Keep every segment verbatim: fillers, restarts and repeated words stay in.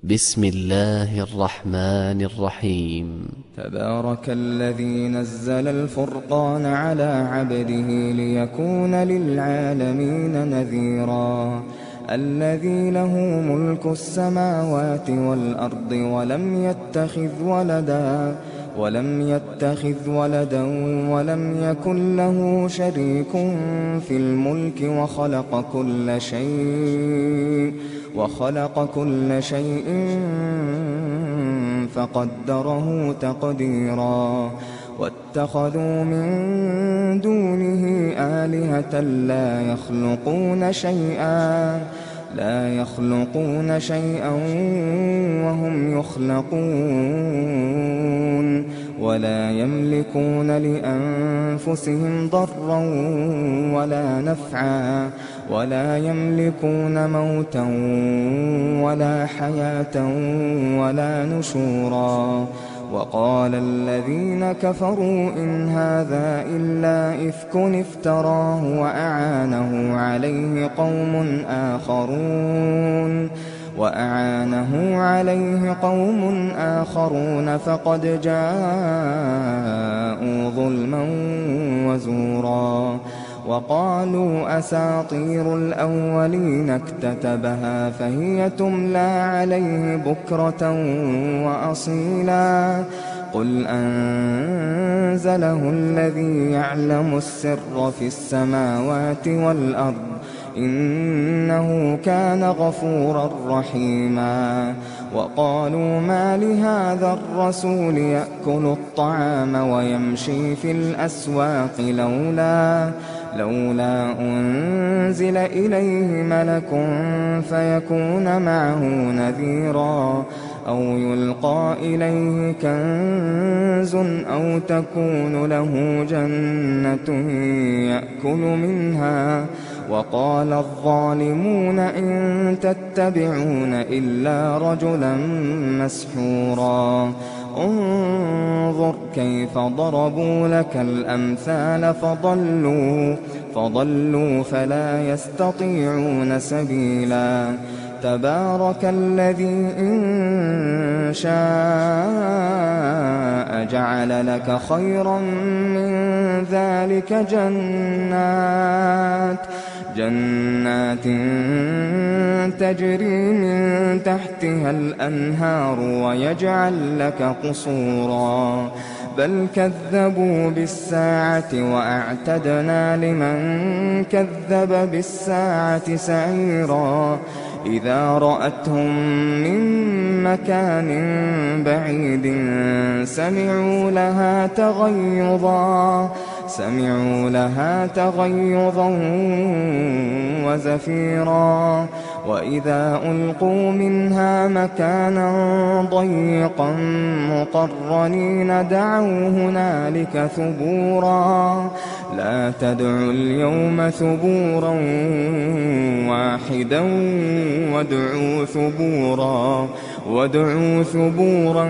بسم الله الرحمن الرحيم. تبارك الذي نزل الفرقان على عبده ليكون للعالمين نذيرا الذي له ملك السماوات والأرض ولم يتخذ ولدا ولم يتخذ ولدا ولم يكن له شريك في الملك وخلق كل شيء وخلق كل شيء فقدره تقديرا واتخذوا من دونه آلهة لا يخلقون شيئا لا يخلقون شيئا وهم يخلقون ولا يملكون لأنفسهم ضرا ولا نفعا ولا يملكون موتا ولا حياة ولا نشورا وقال الذين كفروا إن هذا إلا إفك افتراه وأعانه عليه قوم آخرون وأعانه عليه قوم آخرون فقد جاءوا ظلما وزورا وقالوا أساطير الأولين اكتتبها فهي تملى عليه بكرة وأصيلا قل أنزله الذي يعلم السر في السماوات والأرض إنه كان غفورا رحيما وقالوا ما لهذا الرسول يأكل الطعام ويمشي في الأسواق لولا لولا أنزل إليه ملك فيكون معه نذيرا أو يلقى إليه كنز أو تكون له جنة يأكل منها وقال الظالمون إن تتبعون إلا رجلا مسحورا انظر كيف ضربوا لك الأمثال فضلوا فضلوا فلا يستطيعون سبيلا تبارك الذي إن شاء جعل لك خيرا من ذلك جنات جنات تجري من تحتها الأنهار ويجعل لك قصورا بل كذبوا بالساعة وأعتدنا لمن كذب بالساعة سعيرا إذا رأتهم من مكان بعيد سمعوا لها تغيظا سمعوا لها تغيظا وزفيرا وإذا ألقوا منها مكانا ضيقا مقرنين دعوا هنالك ثبورا لا تدعوا اليوم ثبورا واحدا وادعوا ثبورا وادعوا ثبورا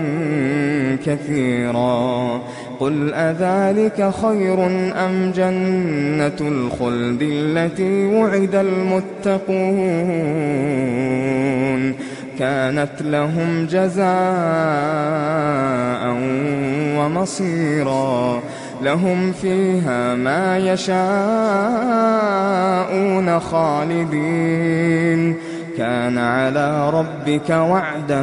كثيرا قل أذلك خير أم جنة الخلد التي وعد المتقون كانت لهم جزاء ومصيرا لهم فيها ما يشاءون خالدين كان على ربك وعدا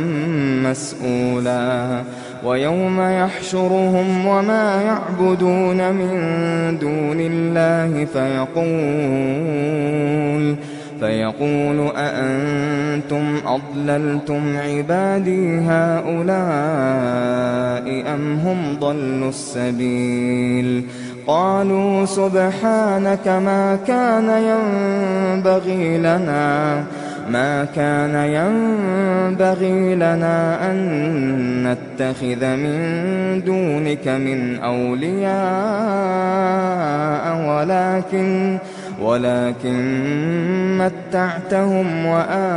مسئولا ويوم يحشرهم وما يعبدون من دون الله فيقول فيقول أأنتم أضللتم عبادي هؤلاء أم هم ضلوا السبيل قالوا سبحانك ما كان ينبغي لنا ما كان ينبغي لنا أن نتخذ من دونك من أولياء ولكن ولكن متعتهم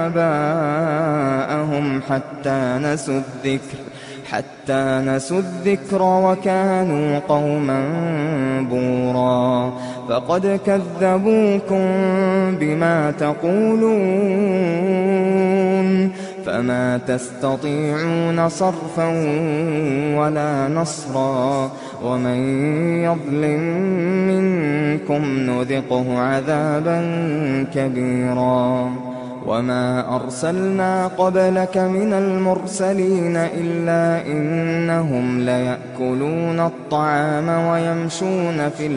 وآباءهم حتى نسوا الذكر حتى نسوا الذكر وكانوا قوما بورا فقد كذبوكم بما تقولون فما تستطيعون صرفا ولا نصرا ومن يظلم منكم نذقه عذابا كبيرا وما أرسلنا قبلك من المرسلين إلا إنهم ليأكلون الطعام ويمشون في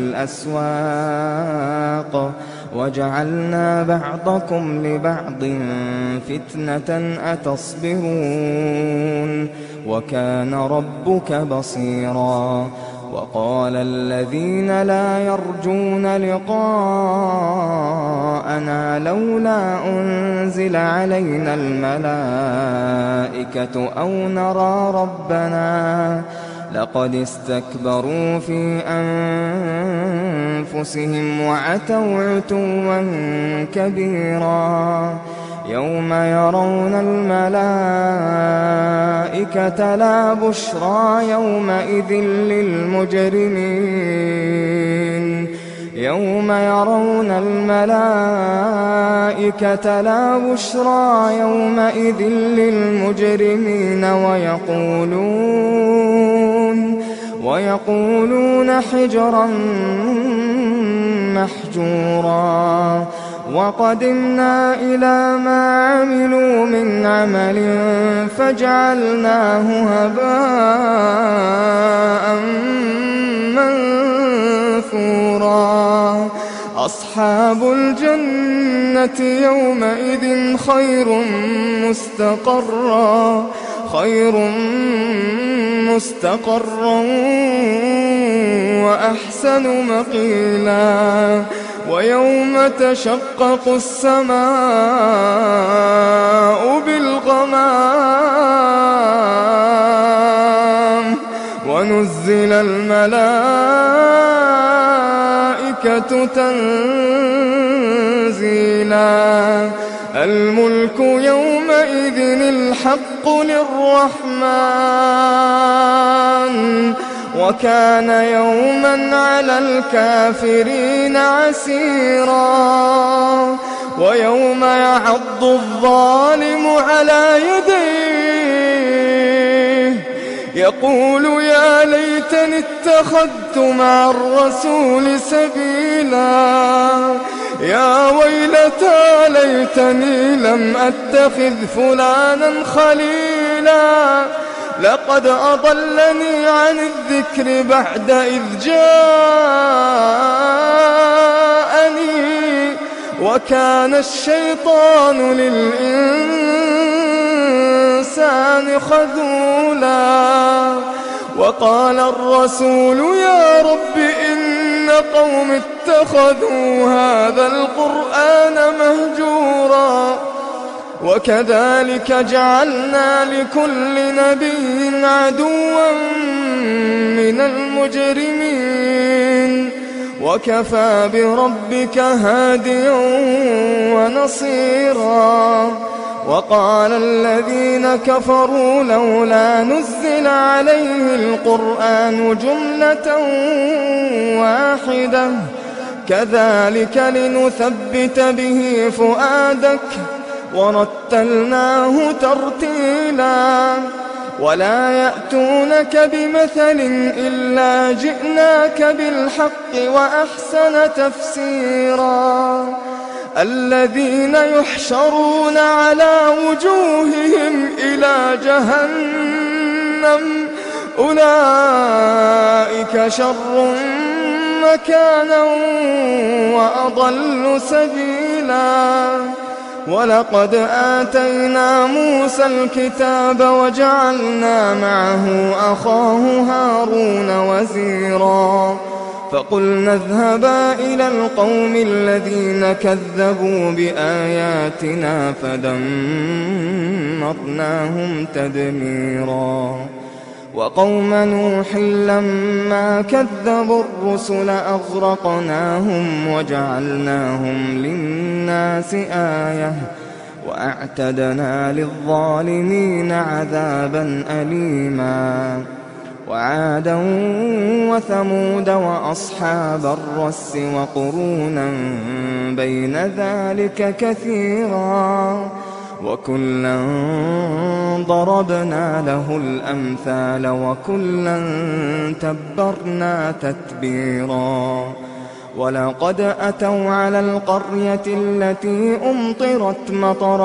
الأسواق وجعلنا بعضكم لبعض فتنة أتصبرون وكان ربك بصيرا وقال الذين لا يرجون لقاءنا لولا أنزل علينا الملائكة أو نرى ربنا لقد استكبروا في أنفسهم وعتوا عتوا كبيرا يوم يرون الملائكة لا بشرى يومئذ للمجرمين يوم يرون الملائكة لا بشرى يومئذ للمجرمين ويقولون ويقولون حجرا محجورا وقدمنا إلى ما عملوا من عمل فجعلناه هباء منثورا أصحاب الجنة يومئذ خير مستقرا خير مستقرا وأحسن مقيلا ويوم تشقق السماء بالغمام ونزل الملائكة تنزيلا الملك يومئذ الحق للرحمن وكان يوما على الكافرين عسيرا ويوم يعض الظالم على يديه يقول يا ليتني اتخذت مع الرسول سبيلا يا ويلتى ليتني لم أتخذ فلانا خليلا لقد أضلني عن الذكر بعد إذ جاءني وكان الشيطان للإنسان خذولا وقال الرسول يا رب إن قوم اتخذوا هذا القرآن مهجورا وكذلك جعلنا لكل نبي عدوا من المجرمين وكفى بربك هاديا ونصيرا وقال الذين كفروا لولا نزل عليه القرآن جملة واحدة كذلك لنثبت به فؤادك ورتلناه ترتيلا ولا يأتونك بمثل إلا جئناك بالحق وأحسن تفسيرا الذين يحشرون على وجوههم إلى جهنم أولئك شر مكانا وأضل سبيلا ولقد آتينا موسى الكتاب وجعلنا معه أخاه هارون وزيرا فقلنا اذهبا إلى القوم الذين كذبوا بآياتنا فدمرناهم تدميرا وقوم نوح لما كذبوا الرسل أغرقناهم وجعلناهم للناس آية وأعتدنا للظالمين عذابا أليما وعادا وثمود وأصحاب الرس وقرونا بين ذلك كثيرا وكلا ضربنا له الأمثال وكلا تبرنا تتبيرا ولقد أتوا على القرية التي أمطرت مطر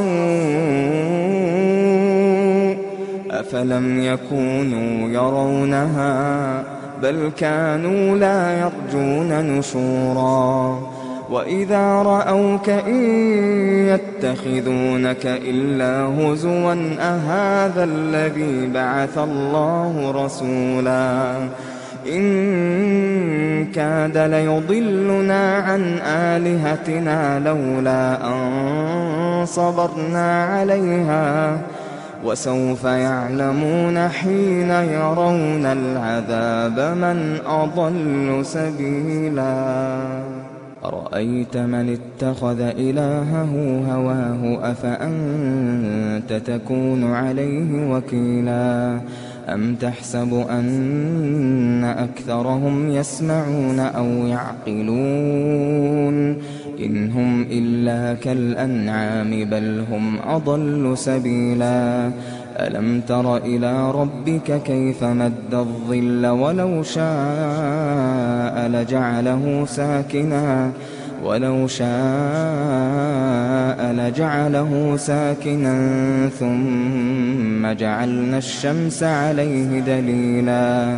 السوء أفلم يكونوا يرونها بل كانوا لا يرجون نشورا وإذا رأوك إن يتخذونك إلا هزوا أهذا الذي بعث الله رسولا إن كاد ليضلنا عن آلهتنا لولا أن صبرنا عليها وسوف يعلمون حين يرون العذاب من أضل سبيلا أرأيت من اتخذ إلهه هواه أفأنت تكون عليه وكيلا أم تحسب أن أكثرهم يسمعون أو يعقلون إن هم إلا كالأنعام بل هم أضل سبيلا ألم تر إلى ربك كيف مد الظل ولو شاء لجعله ساكنا ولو شاء لجعله ساكنا ثم جعلنا الشمس عليه دليلا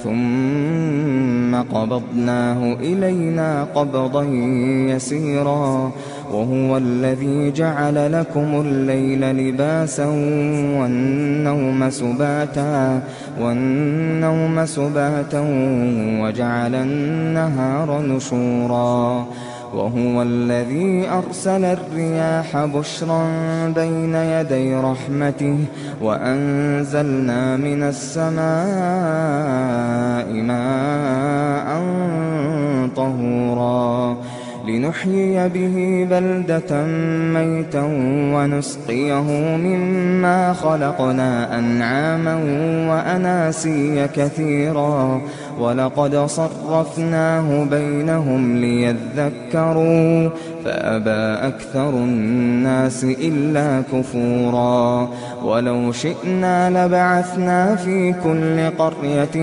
ثم قبضناه إلينا قبضا يسيرا وهو الذي جعل لكم الليل لباسا والنوم سباتا والنوم سباتا وجعل النهار نشورا وهو الذي أرسل الرياح بشرا بين يدي رحمته وأنزلنا من السماء ماء طهورا لنحيي به بلدة ميتا ونسقيه مما خلقنا أنعاما وأناسيا كثيرا ولقد صرفناه بينهم ليذكروا فأبى أكثر الناس إلا كفورا ولو شئنا لبعثنا في كل قرية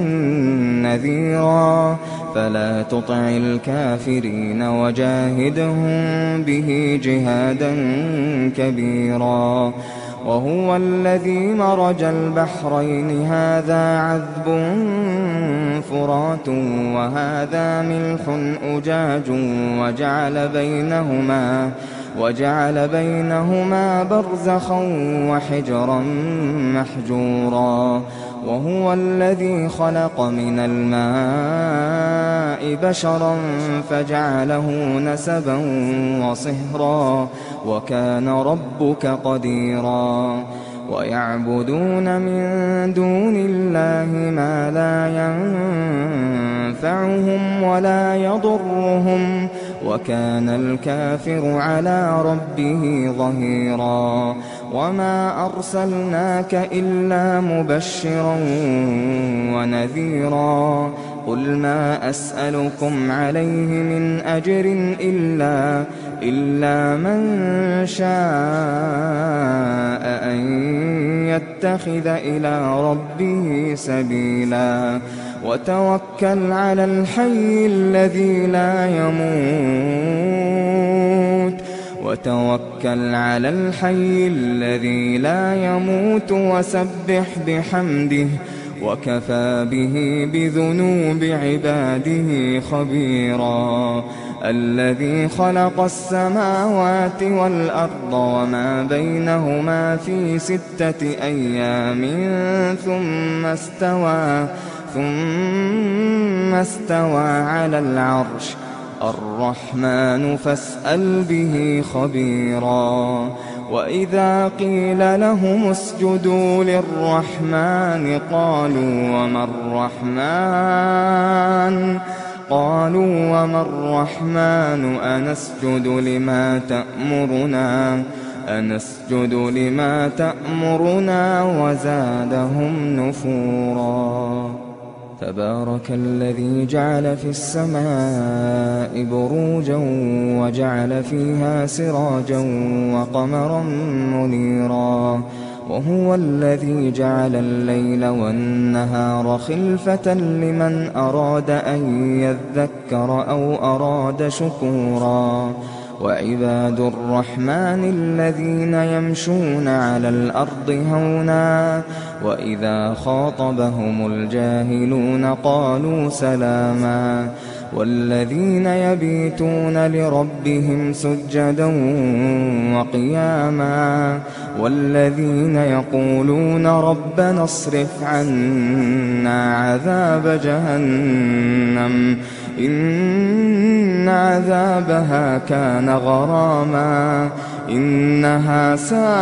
نذيرا فلا تطع الكافرين وجاهدهم به جهادا كبيرا وهو الذي مرج البحرين هذا عذب فرات وهذا ملح أجاج وجعل بينهما وجعل بينهما برزخا وحجرا محجورا وهو الذي خلق من الماء بشرا فجعله نسبا وصهرا وكان ربك قديرا ويعبدون من دون الله ما لا ينفعهم ولا يضرهم وكان الكافر على ربه ظهيرا وما أرسلناك إلا مبشرا ونذيرا قل ما أسألكم عليه من أجر إلا إلا من شاء أن يتخذ إلى ربه سبيلا وتوكل على الحي الذي لا يموت وتوكل على الحي الذي لا يموت وسبح بحمده وكفى به بذنوب عباده خبيرا الذي خلق السماوات والأرض وما بينهما في ستة أيام ثم استوى ثم استوى على العرش الرحمن فاسأل به خبيرا وإذا قيل لهم اسجدوا للرحمن قالوا وما الرحمن قالوا وما الرحمن أنسجد لما تأمرنا أنسجد لما تأمرنا وزادهم نفورا تبارك الذي جعل في السماء بروجا وجعل فيها سراجا وقمرا منيرا وهو الذي جعل الليل والنهار خلفة لمن أراد أن يذكر أو أراد شكورا وعباد الرحمن الذين يمشون على الأرض هونا وإذا خاطبهم الجاهلون قالوا سلاما والذين يبيتون لربهم سجدا وقياما والذين يقولون ربنا اصرف عنا عذاب جهنم إن عذابها كان غراما إنها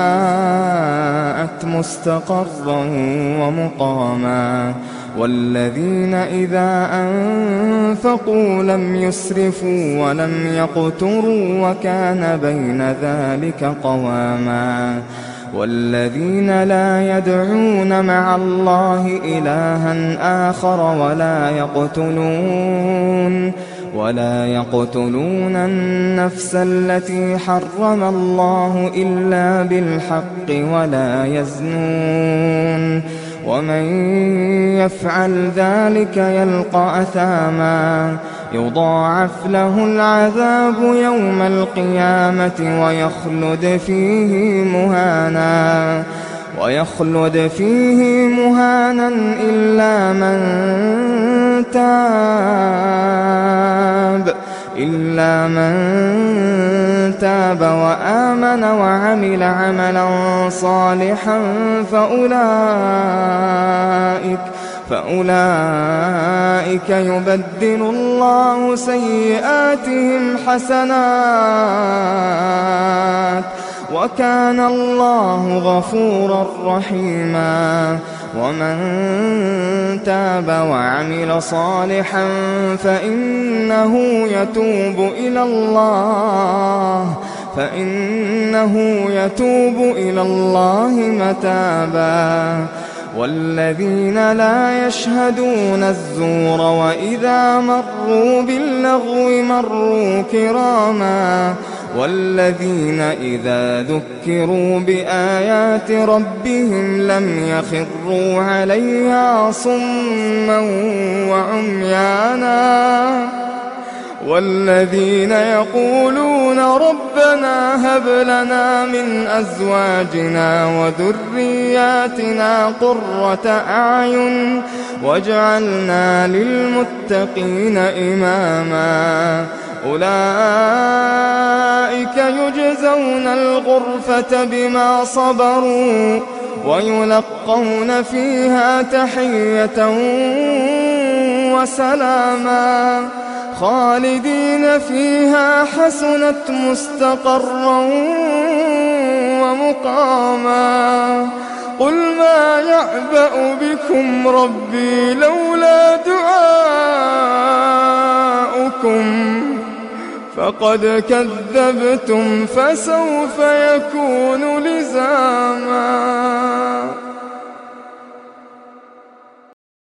ساءت مستقرا ومقاما والذين إذا أنفقوا لم يسرفوا ولم يقتروا وكان بين ذلك قواما والذين لا يدعون مع الله إلها آخر ولا يقتلون ولا يقتلون النفس التي حرم الله إلا بالحق ولا يزنون ومن يفعل ذلك يلقى أثاما يضاعف له العذاب يوم القيامة ويخلد فيه مهانا ويخلد فيه مهانا إلا من تاب إلا من تاب وآمن وعمل عملا صالحا فأولئك فأولئك يبدل الله سيئاتهم حسنات وكان الله غفورا رحيما ومن تاب وعمل صالحا فإنه يتوب إلى الله فإنه يتوب إلى الله متابا والذين لا يشهدون الزور وإذا مروا باللغو مروا كراما والذين إذا ذكروا بآيات ربهم لم يخروا عليها صما وعميانا والذين يقولون ربنا هب لنا من أزواجنا وذرياتنا قرة أعين واجعلنا للمتقين إماما أولئك يجزون الغرفة بما صبروا ويلقون فيها تحية وسلاما خالدين فيها حسنت مستقرا ومقاما قل ما يعبأ بكم ربي لولا دعاؤكم فقد كذبتم فسوف يكون لزاما.